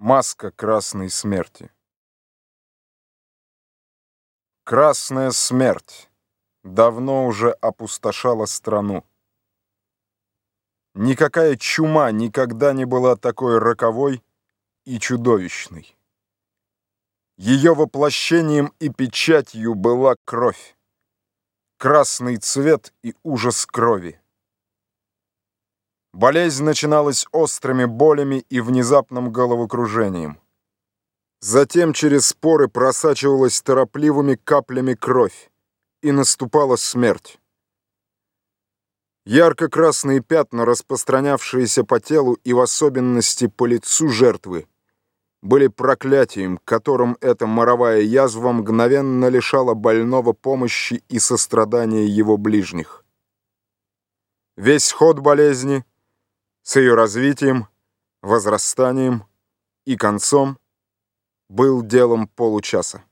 Маска красной смерти. Красная смерть давно уже опустошала страну. Никакая чума никогда не была такой роковой и чудовищной. Ее воплощением и печатью была кровь, красный цвет и ужас крови. Болезнь начиналась острыми болями и внезапным головокружением. Затем через поры просачивалась торопливыми каплями кровь, и наступала смерть. Ярко-красные пятна, распространявшиеся по телу и в особенности по лицу жертвы, были проклятием, которым эта моровая язва мгновенно лишала больного помощи и сострадания его ближних. Весь ход болезни с ее развитием, возрастанием и концом был делом получаса.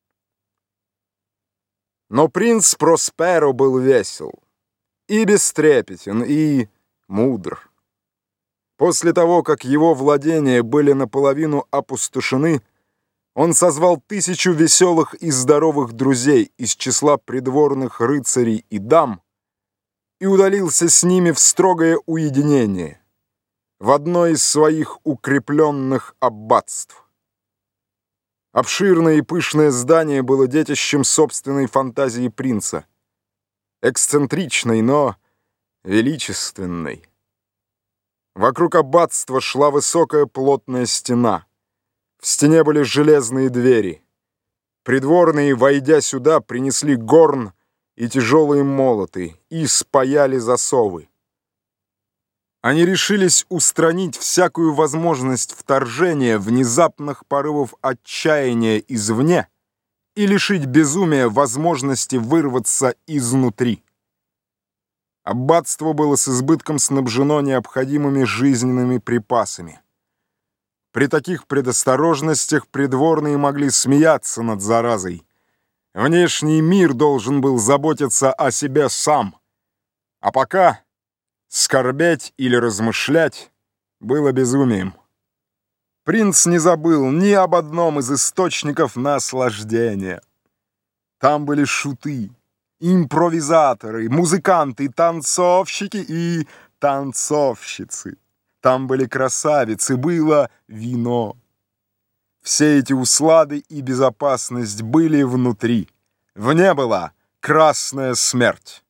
Но принц Просперо был весел, и бестрепетен, и мудр. После того, как его владения были наполовину опустошены, он созвал 1000 веселых и здоровых друзей из числа придворных рыцарей и дам и удалился с ними в строгое уединение, в одно из своих укрепленных аббатств. Обширное и пышное здание было детищем собственной фантазии принца, эксцентричной, но величественной. Вокруг аббатства шла высокая плотная стена. В стене были железные двери. Придворные, войдя сюда, принесли горн и тяжелые молоты и спаяли засовы. Они решились устранить всякую возможность вторжения, внезапных порывов отчаяния извне и лишить безумия возможности вырваться изнутри. Аббатство было с избытком снабжено необходимыми жизненными припасами. При таких предосторожностях придворные могли смеяться над заразой. Внешний мир должен был заботиться о себе сам. А пока скорбеть или размышлять было безумием. Принц не забыл ни об одном из источников наслаждения. Там были шуты, импровизаторы, музыканты, танцовщики и танцовщицы. Там были красавицы, было вино. Все эти услады и безопасность были внутри. Вне была красная смерть.